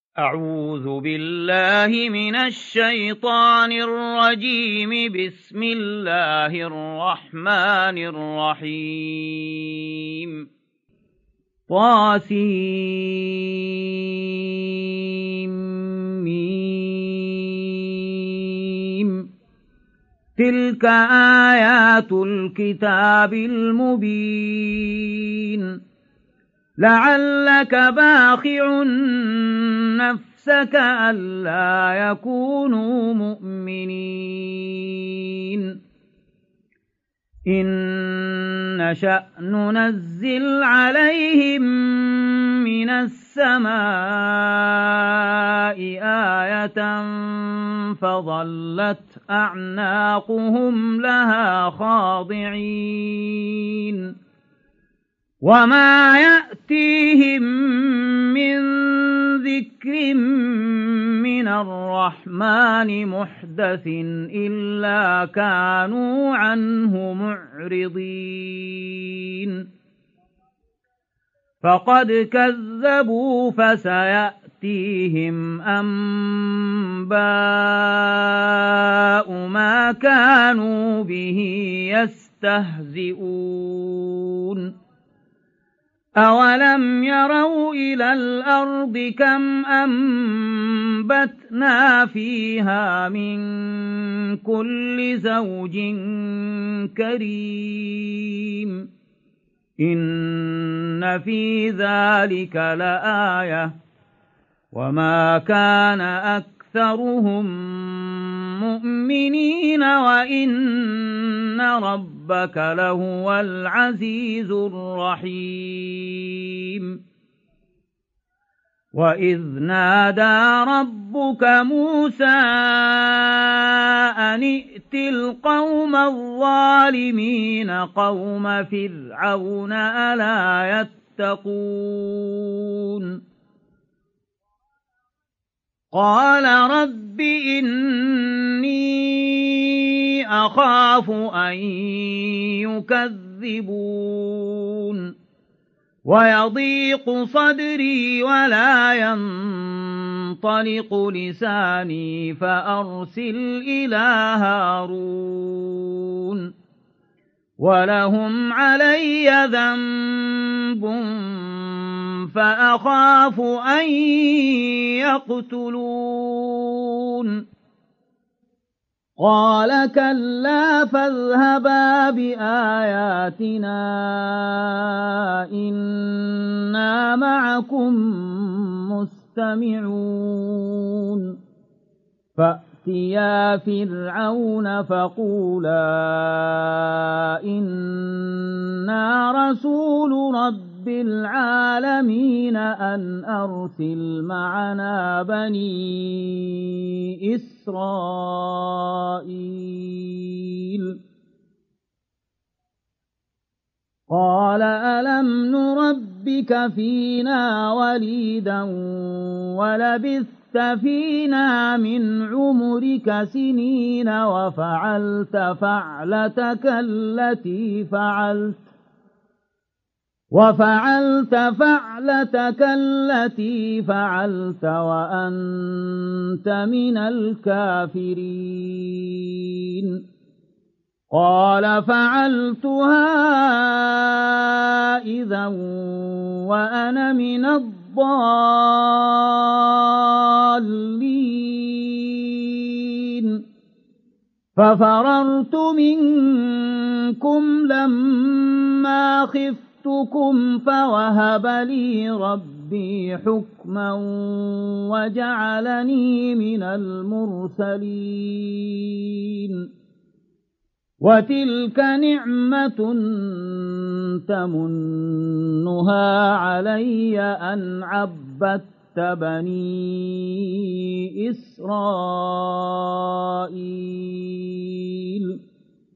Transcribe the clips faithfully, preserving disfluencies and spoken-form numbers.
أعوذ بالله من الشيطان الرجيم. بسم الله الرحمن الرحيم. طاسيم. تلك آيات الكتاب المبين. لعلك باخع نفسك ألا يكونوا مؤمنين. إن نشأ ننزل عليهم من السماء آية فظلت أعناقهم لها خاضعين. وما يأتيهم من ذكر من الرحمن محدث إلا كانوا عنه معرضين. فقد كذبوا فسيأتيهم أنباء ما كانوا به يستهزئون. أولم يروا إلى الأرض كم أنبتنا فيها من كل زوج كريم. إن في ذلك لآية وما كان أكثرهم مؤمنين وإن ربك لهو العزيز الرحيم. وإذ نادى ربك موسى أن ائت القوم الظالمين قوم فرعون ألا يتقون. قال رب إني أخاف أن يكذبون ويضيق صدري ولا ينطلق لساني فأرسل إلى هارون ولهم علي ذنب فأخاف أن يقتلون. قال كلا فاذهبا بآياتنا إنا معكم مستمعون. فأتيا فرعون فقولا إنا رسول رب العالمين أن أرسل معنا بني إسرائيل. قال ألم نربك فينا وليدا ولبثت فينا من عمرك سنين وفعلت فعلتك التي فعلت وفعلت فعلتك التي فعلت وأنت من الكافرين. قال فعلتها إذا وأنا من الضالين. ففررت منكم لما خفتكم فوهب لي ربي حكما وجعلني من المرسلين. وتلك نعمة تمنها علي أن عبدت بني إسرائيل.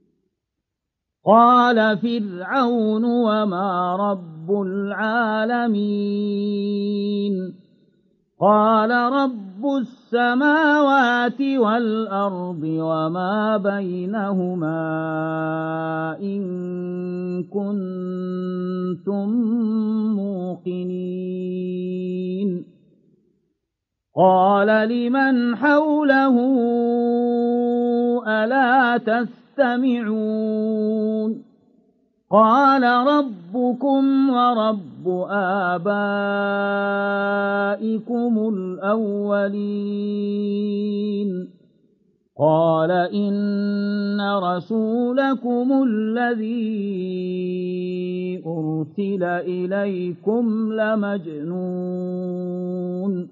قال فرعون وما رب العالمين. قال رب السماوات والأرض وما بينهما إن كنتم موقنين. قال لمن حوله ألا تستمعون قال ربكم ورب آبائكم الأولين قال إن رسولكم الذي أرسل إليكم لمجنون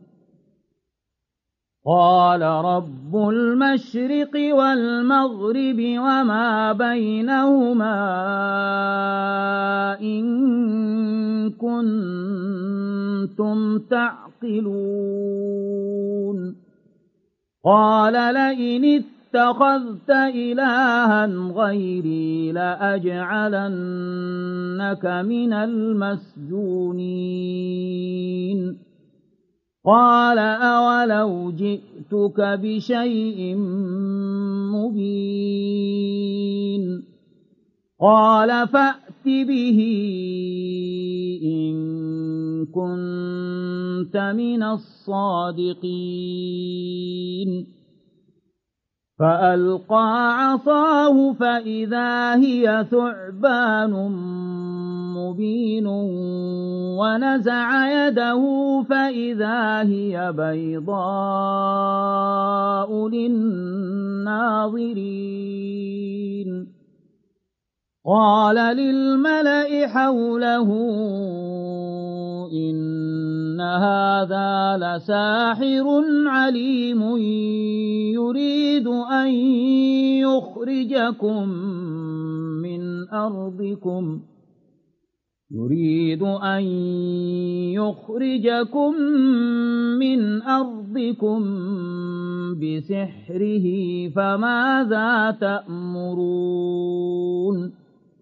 قال رب المشرق والمغرب وما بينهما إن كنتم تعقلون قال لئن اتخذت إلها غيري لأجعلنك من المسجونين قال أولو جئتك بشيء مبين قال فأت به إن كنت من الصادقين فألقى عصاه فإذا هي ثعبان مبين ونزع يده فإذا هي بيضاء للناظرين قال للملأ حوله إن هذا لساحر عليم يريد أن يخرجكم من أرضكم يريد أن يخرجكم من أرضكم بسحره فماذا تأمرون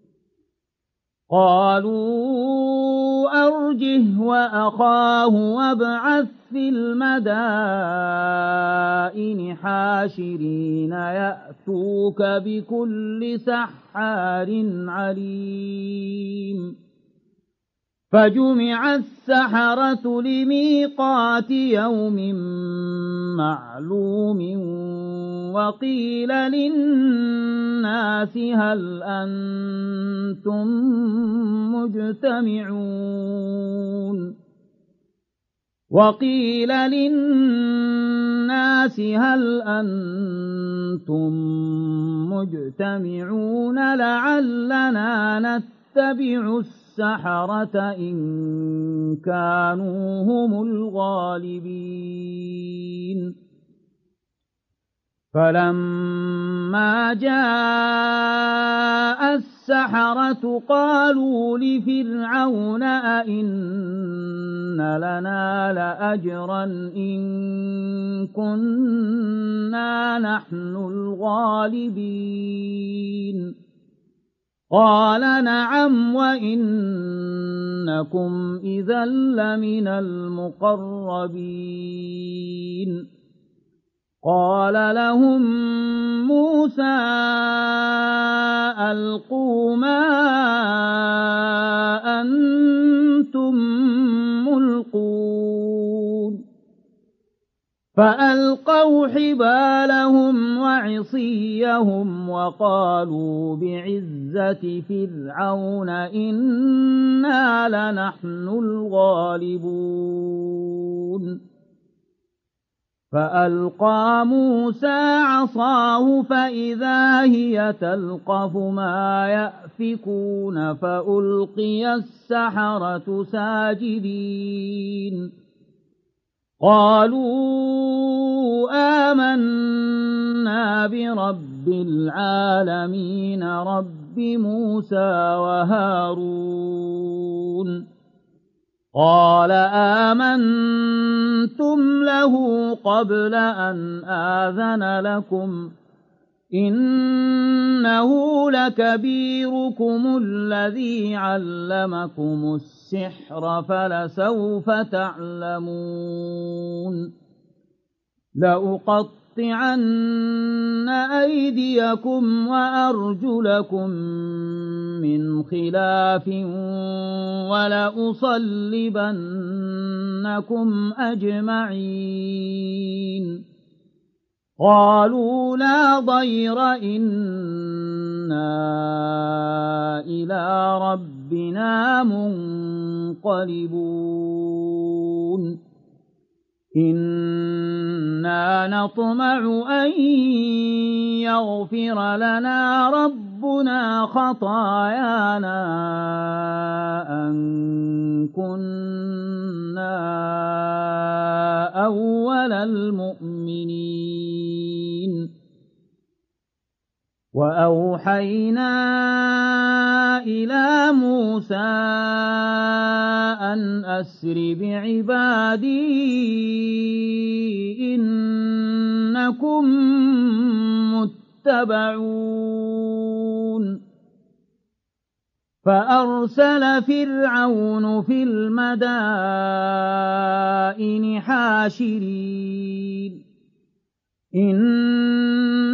قالوا أرجه وأخاه وابعث في المدائن حاشرين يأتوك بكل سحار عليم فجمع السحرة لميقات يوم معلوم وقيل للناس هل أنتم مجتمعون وقيل للناس هل أنتم مجتمعون لعلنا نتبع السحرة إن كانوا هم الغالبين فلما جاء السحرة قالوا لفرعون أئن لنا لأجرا إن كنا نحن الغالبين قال نعم وإنكم إذا لمن المقربين قال لهم موسى ألقوا ما أنتم ملقون فألقوا حبالهم وعصيهم وقالوا بعزة فرعون إنا لنحن الغالبون فألقى موسى عصاه فإذا هي تلقف ما يأفكون فألقي السحرة ساجدين قالوا آمنا برب العالمين رب موسى وهارون قال آمنتم له قبل أن آذن لكم إنه لكبيركم الذي علمكم السحر فلسوف تعلمون لأقطعن أيديكم وأرجلكم من خلاف ولأصلبنكم أجمعين قالوا لا ضير إنا إلى ربنا منقلبون إنا نطمع أن يغفر لنا ربنا خطايانا أن كنا أول المؤمنين وأوحينا إلى موسى أن أسر بعبادي إنكم متبعون فأرسل فرعون في المدائن حاشرين إن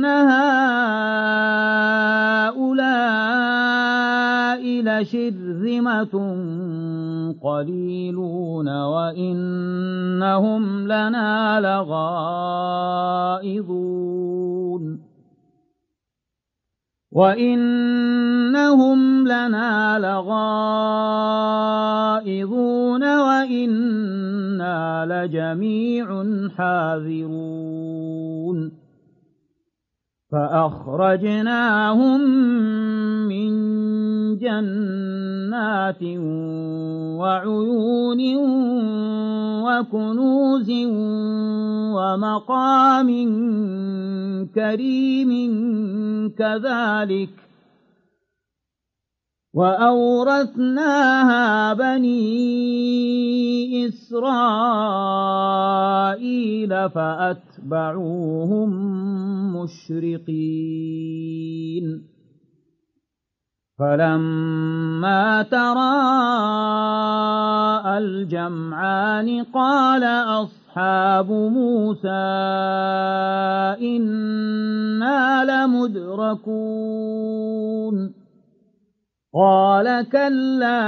هؤلاء لشرذمة قليلون وإنهم لنا لغائظون وإنهم لنا لغائظون وإنا لجميع حاذرون فأخرجناهم من جنات وعيون وكنوز ومقام كريم كذلك وأورثناها بني إسرائيل فأتبعوهم مشرقين فلما تراءى الجمعان قال أصحاب موسى إنا لمدركون قال كلا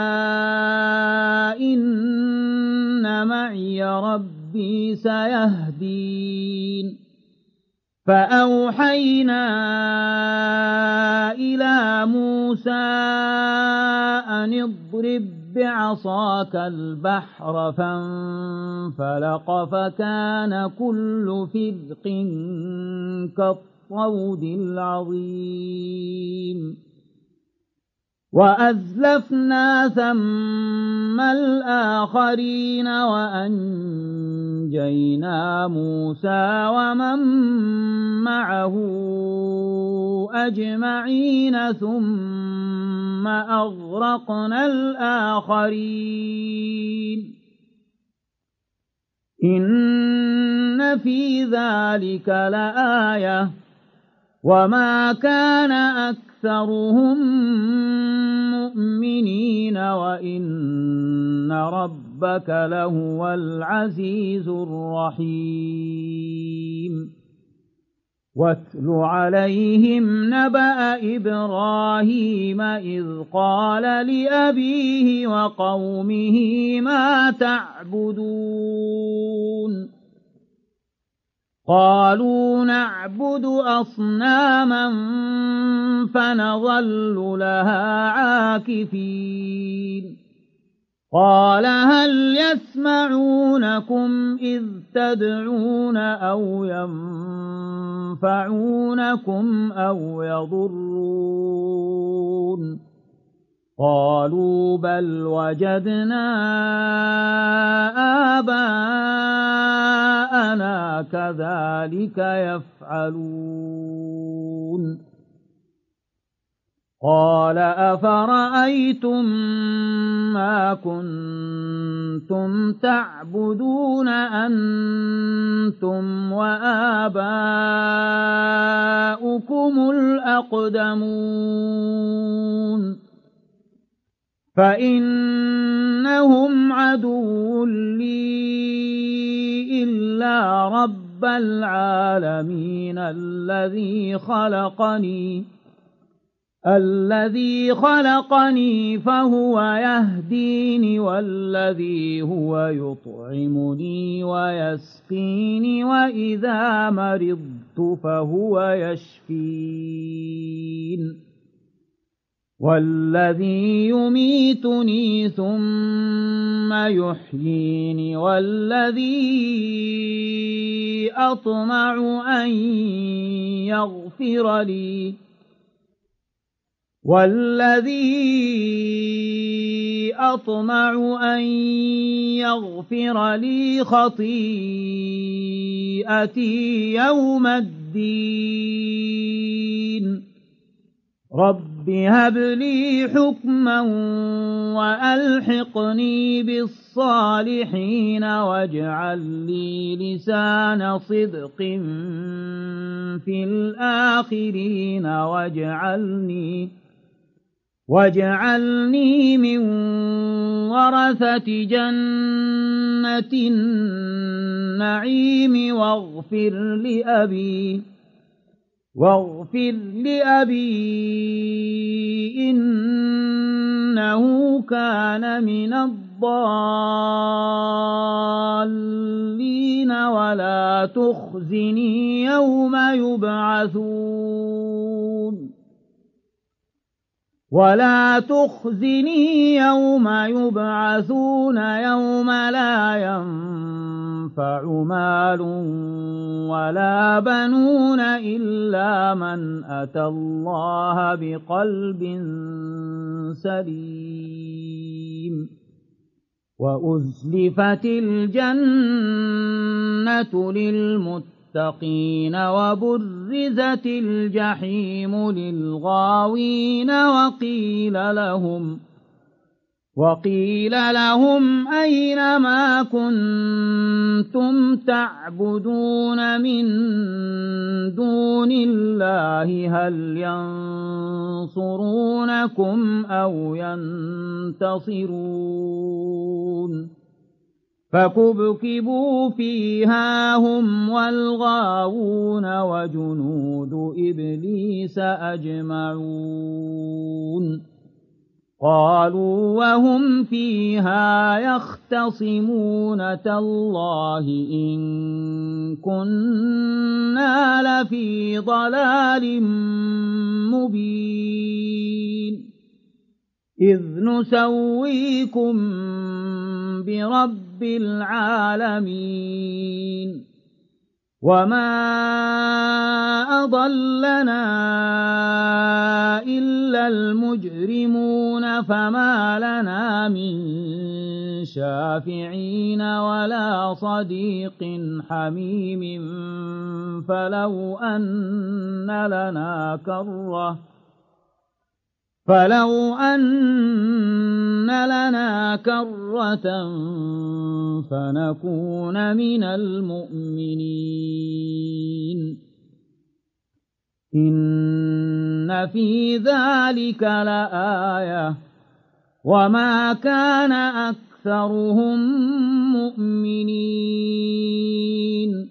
إن معي ربي سيهدين فأوحينا إلى موسى أن اضرب بعصاك البحر فانفلق فكان كل فرق كالطود العظيم وأزلفنا ثم الآخرين وأنجينا موسى ومن معه أجمعين ثم أغرقنا الآخرين إن في ذلك لآية وما كان أكثرهم مؤمنين وإن ربك لهو العزيز الرحيم واتل عليهم نبأ إبراهيم إذ قال لأبيه وقومه ما تعبدون قالوا نعبد أصناما فنظل لها عاكفين قال هل يسمعونكم إذ تدعون أو ينفعونكم أو يضرون قالوا بل وجدنا آباءنا كذلك يفعلون قال أفرأيتم ما كنتم تعبدون أنتم وآباؤكم الأقدمون فإنهم عدو لي إلا إلا رب العالمين الذي خلقني الذي خلقني فهو يهديني والذي هو يطعمني ويسقيني وإذا مرضت فهو يشفين والذي يميتني ثم يحييني والذي أطمع أن يغفر لي والذي أطمع أن يغفر لي خطيئتي يوم الدين رب هب لي حكما وألحقني بالصالحين واجعل لي لسان صدق في الآخرين واجعلني واجعلني من ورثة جنة النعيم واغفر لأبي واغفر لأبي إنه كان من الضالين ولا تخزني يوم يبعثون ولا تخزني يوم يبعثون يوم لا ينفع مال ولا بنون إلا من أتى الله بقلب سليم وأزلفت الجنة للمتقين المتقين وبرزت الجحيم للغاوين وقيل لهم وقيل لهم أين ما كنتم تعبدون من دون الله هل ينصرونكم أو ينتصرون فكبكبوا فيها هم والغاوون وجنود إبليس أجمعون قالوا وهم فيها يختصمون تالله إن كنا لفي ضلال مبين إذ نسويكم برب العالمين وما أضلنا إلا المجرمون فما لنا من شافعين ولا صديق حميم فلو أن لنا كرة فلو أن لنا كرة فنكون من المؤمنين إن في ذلك لآية وما كان أكثرهم مؤمنين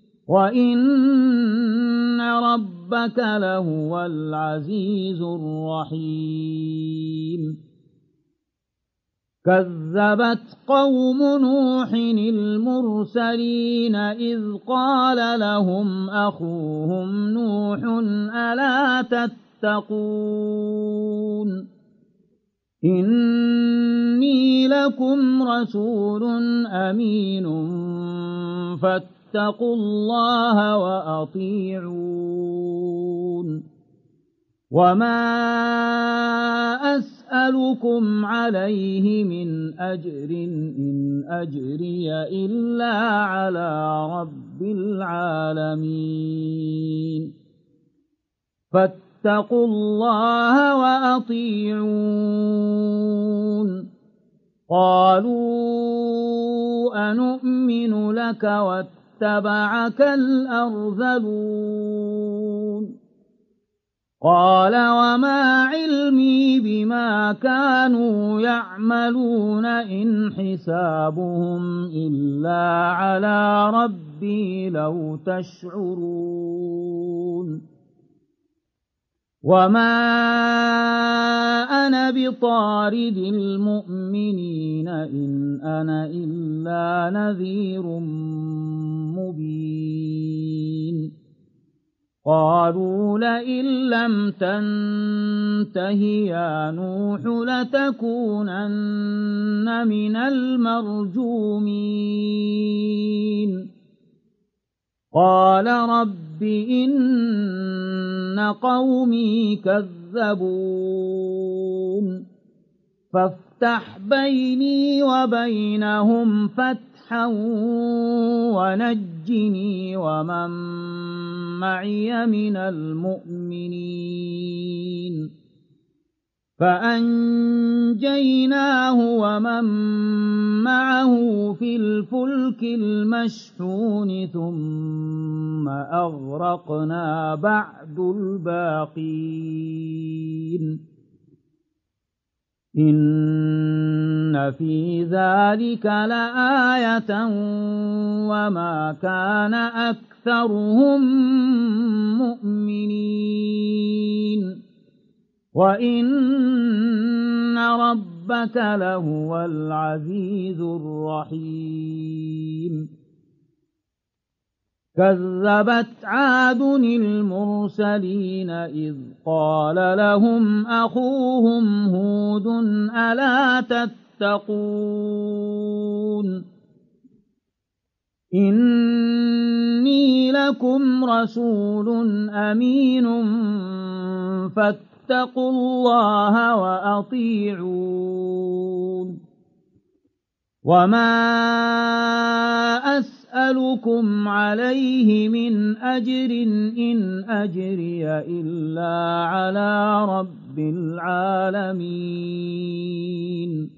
وإن ربك لهو العزيز الرحيم كذبت قوم نوح المرسلين إذ قال لهم أخوهم نوح ألا تتقون إني لكم رسول أمين فاتقوا اتقوا الله وأطيعون وما أسألكم عليه من أجر إن أجري إلا على رب العالمين فاتقوا الله وأطيعون قالوا أنؤمن لك واتبعك الأرذلون قال وما علمي بما كانوا يعملون إن حسابهم إلا على ربي لو تشعرون وما أنا بطارد المؤمنين إن أنا إلا نذير مبين قالوا لئن لم تنته يا نوح لتكونن من المرجومين قال رب إن قومي كذبون فافتح بيني وبينهم فتحا ونجني ومن معي من المؤمنين فأنجيناه ومن معه في الفلك المشحون ثم أغرقنا بعد الباقين إن في ذلك لآية وما كان أكثرهم مؤمنين وإن ربك لهو العزيز الرحيم كذبت عاد المرسلين إذ قال لهم أخوهم هود ألا تتقون إني لكم رسول أمين فاتقوا الله وأطيعون وما أسألكم عليه من أجر إن أجري إلا على رب العالمين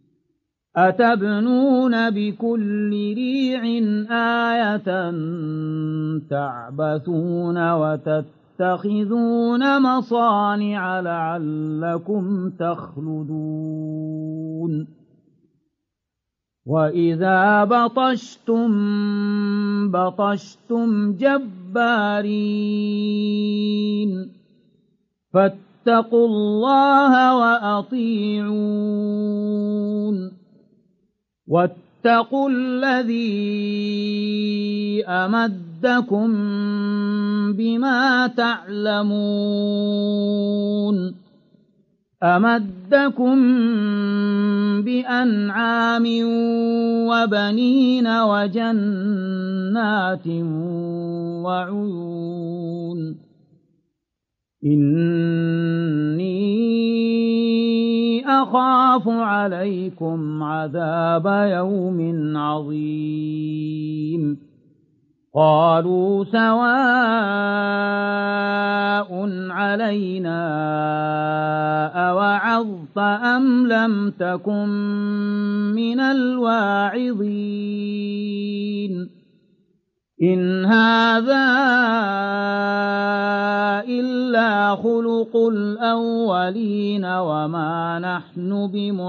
أتبنون بكل ريع آية تعبثون وتتخذون مصانع لعلكم تخلدون وإذا بطشتم بطشتم جبارين فاتقوا الله وأطيعون واتقوا الذي أمدكم بما تعلمون أمدكم بأنعام وبنين وجنات وعيون إني أخاف عليكم عذاب يوم عظيم قالوا سواء علينا أوعظت أم لم تكن من الواعظين إن هذا إلا خلق الأولين وما نحن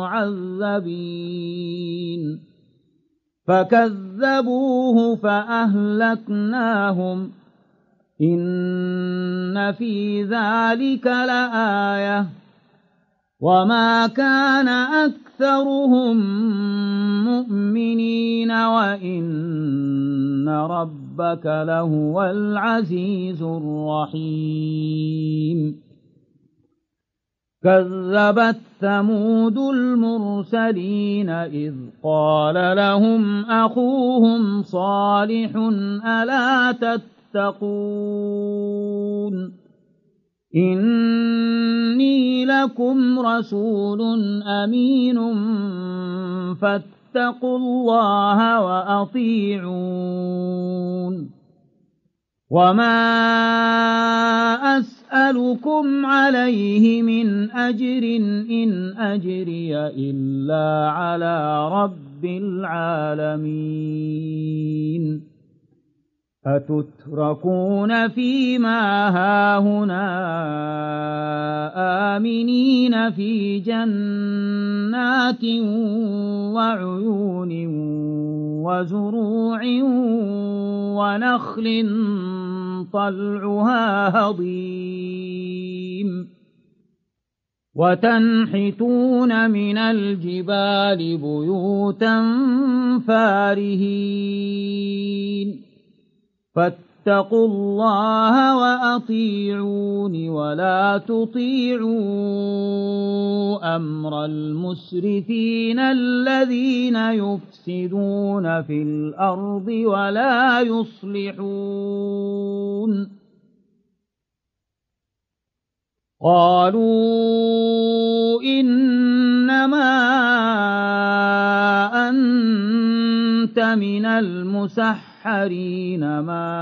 بمعذبين فكذبوه فأهلكناهم إن في ذلك لآية وما كان أكثرهم مؤمنين وإن ربك لهو العزيز الرحيم كذبت ثمود المرسلين إذ قال لهم أخوهم صالح ألا تتقون إني لكم رسول أمين فاتقوا الله وأطيعون وما أسألكم عليه من أجر إن أجري إلا على رب العالمين أتتركون فيما هاهنا آمنين في جنات وعيون وزروع ونخل طلعها هضيم وتنحتون من الجبال بيوتا فارهين فاتقوا الله وأطيعون ولا تطيعوا أمر المسرفين الذين يفسدون في الأرض ولا يصلحون قالوا إنما أنت من المسحرين ما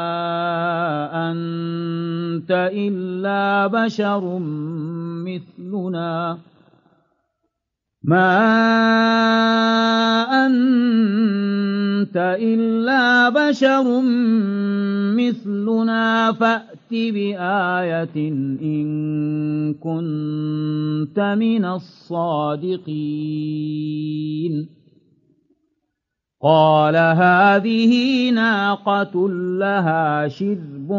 أنت إلا بشر مثلنا ما أنت إلا بشر مثلنا فأت بآية إن كنت من الصادقين قال هذه ناقة لها شرب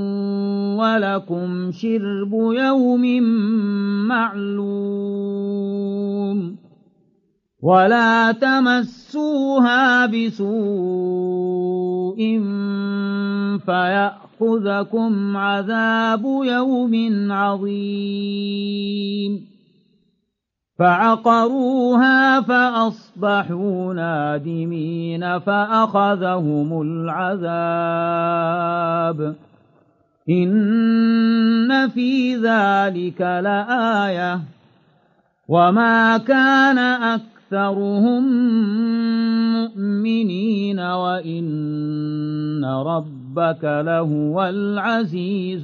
ولكم شرب يوم معلوم ولا تمسوها بسوء فيأخذكم عذاب يوم عظيم فعقروها فأصبحوا نادمين فأخذهم العذاب إن في ذلك لآية وما كان أكثرهم مؤمنين وإن ربك لهو العزيز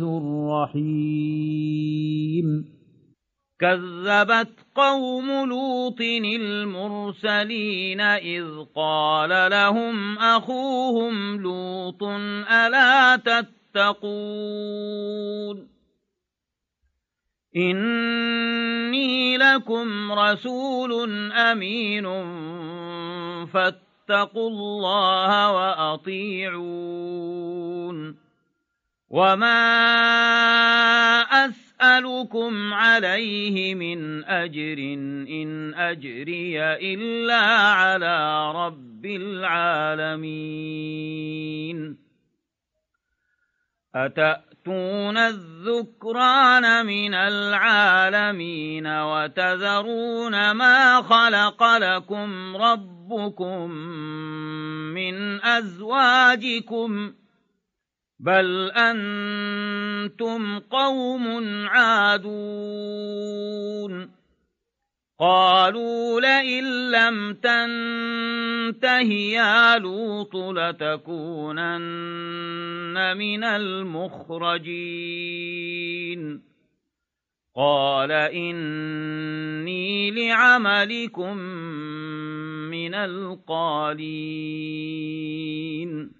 الرحيم كذبت قوم لوط المرسلين إذ قال لهم أخوهم لوط ألا تتقون إني لكم رسول أمين فاتقوا الله وأطيعون وما أسألكم عليه من أجر إن أجري إلا على رب العالمين أتأتون الذكران من العالمين وتذرون ما خلق لكم ربكم من أزواجكم بل أنتم قوم عادون قالوا لئن لم تنته يا لوط لتكونن من المخرجين قال إني لعملكم من القالين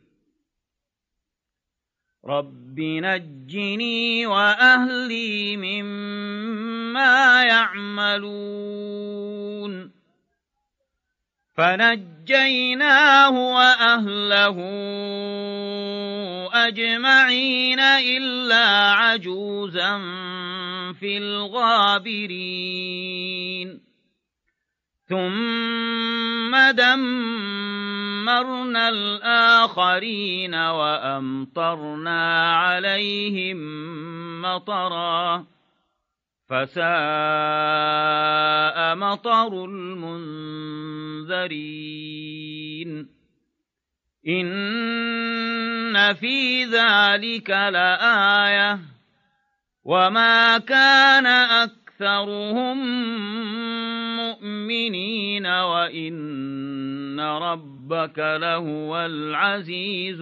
رب نجني وأهلي مما يعملون فنجيناه وأهله أجمعين إلا عجوزا في الغابرين ثم دمرنا الآخرين وأمطرنا عليهم مطرا فساء مطر المنذرين إن في ذلك لآية وما كان أكثرهم مؤمنين وإن ربك لهو العزيز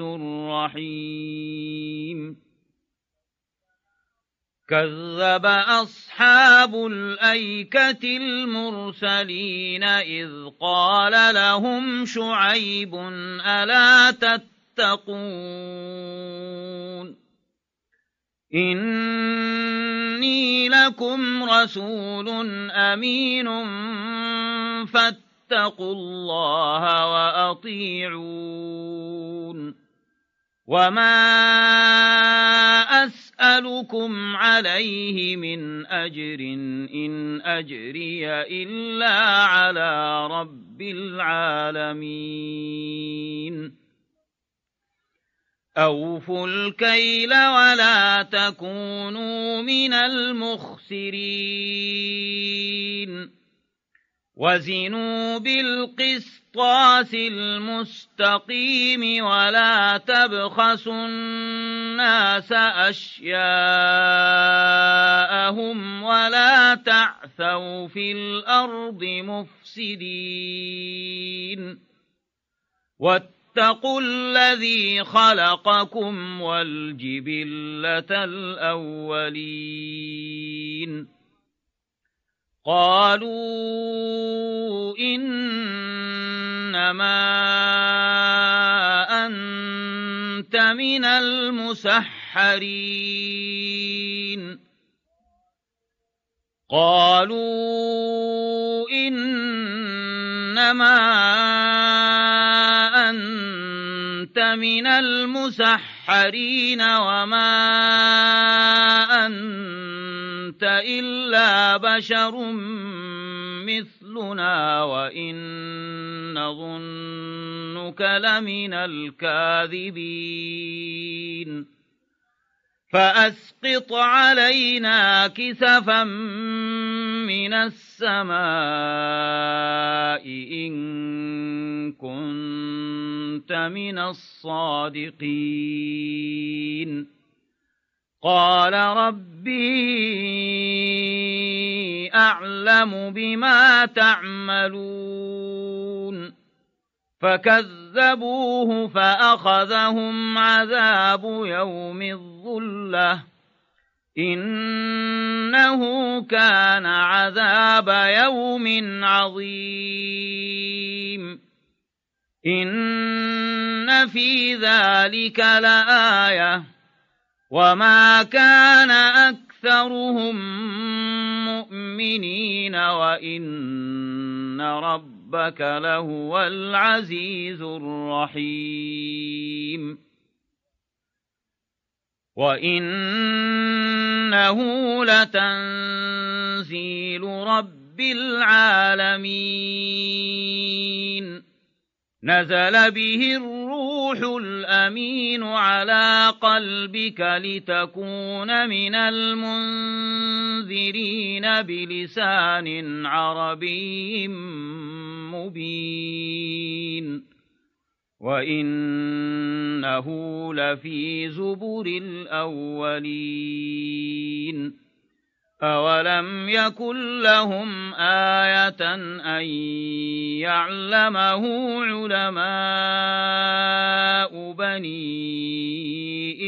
الرحيم كذب أصحاب الأيكة المرسلين إذ قال لهم شعيب ألا تتقون إني لكم رسول أمين فاتقوا الله وأطيعون وما أسألكم عليه من أجر إن أجري إلا على رب العالمين أوفوا الكيل ولا تكونوا من المخسرين وزنوا بالقسطاس المستقيم ولا تبخسوا الناس أشياءهم ولا تعثوا في الأرض مفسدين واتقوا الذي خلقكم والجبلة الأولين قالوا إنما أنت من المسحرين قالوا إنما أنت من المسحرين وما أنت إلا بشر مثلنا وإن نظنك لمن الكاذبين فأسقط علينا كسفا من السماء إن كنت من الصادقين قال ربي أعلم بما تعملون فكذبوه فأخذهم عذاب يوم الظلة إنه كان عذاب يوم عظيم إن في ذلك لآية وما كان أكثرهم مؤمنين وإن ربك لهو العزيز الرحيم وإنه لتنزيل رب العالمين نزل به الروح الأمين على قلبك لتكون من المنذرين بلسان عربي مبين وإنه لفي زبر الأولين أولم يكن لهم آية أن يعلمه علماء بني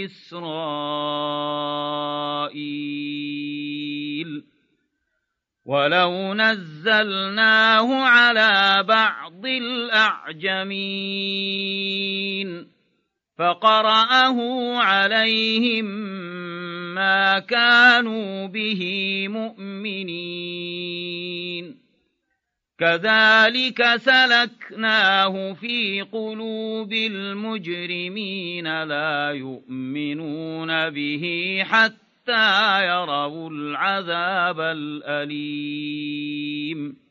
إسرائيل ولو نزلناه على بعض الأعجمين فقرأه عليهم ما كانوا به مؤمنين كذلك سلكناه في قلوب المجرمين لا يؤمنون به حتى يروا العذاب الأليم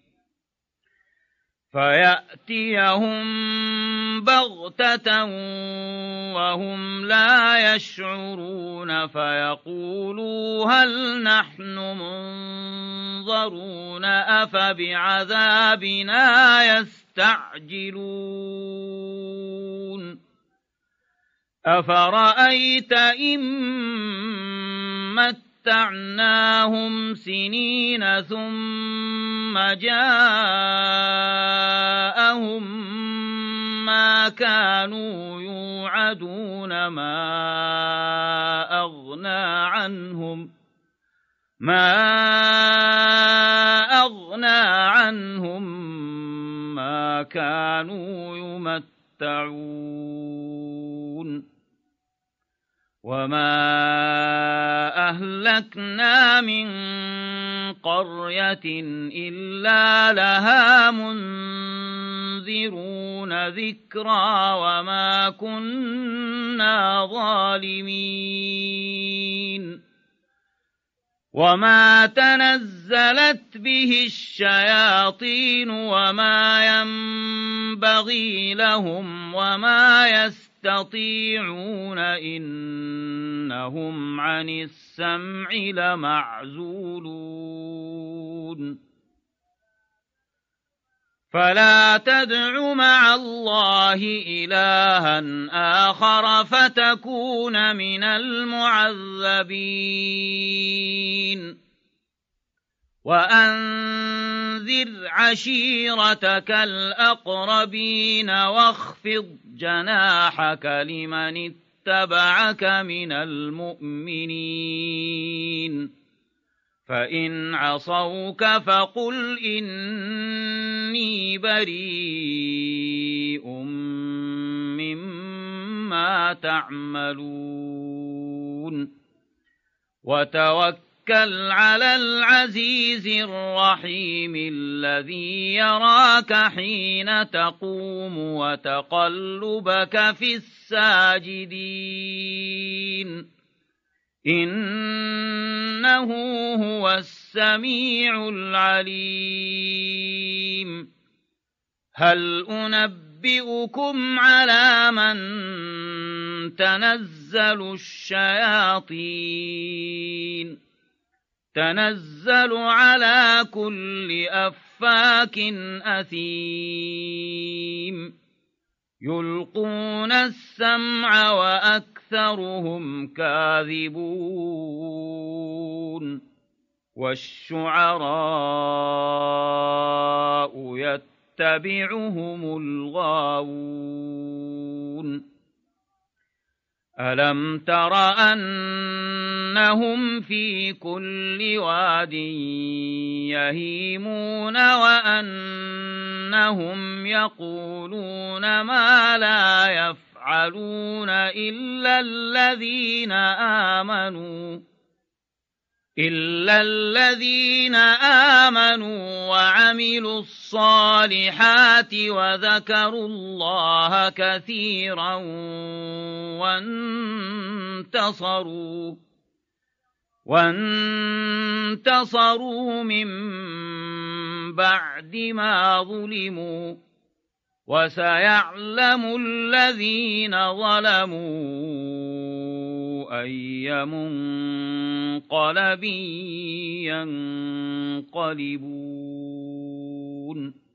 فيأتيهم بغتة وهم لا يشعرون فيقولوا هل نحن منظرون أفبعذابنا يستعجلون أفرأيت إن متعناهم سنين ثم جاءهم ما كانوا يوعدون ما أغنى عنهم ما أغنى عنهم ما كانوا يمتعون وما أهلكنا من قرية إلا لها منذرون ذكرى وما كنا ظالمين وما تنزلت به الشياطين وما ينبغي لهم وما يستطيعون إنهم عن السمع لمعزولون فلا تدع مع الله إلها آخر فتكون من المعذبين وأنذر عشيرتك الأقربين واخفض جناحك لمن اتبعك من المؤمنين فإن عصوك فقل إني بريء مما تعملون وتوكل على العزيز الرحيم الذي يراك حين تقوم وتقلبك في الساجدين إنه هو السميع العليم هل أنبئكم على من تنزل الشياطين تنزل على كل أفاك أثيم يلقون السمع وأكثرهم كاذبون والشعراء يتبعهم الغاوون ألم تر أنهم في كل واد يهيمون وأنهم يقولون ما لا يفعلون إلا الذين آمنوا إلا الذين آمنوا وعملوا الصالحات وذكروا الله كثيرا وانتصروا وانتصروا من بعد ما ظلموا وسيعلم الذين ظلموا أي منقلب ينقلبون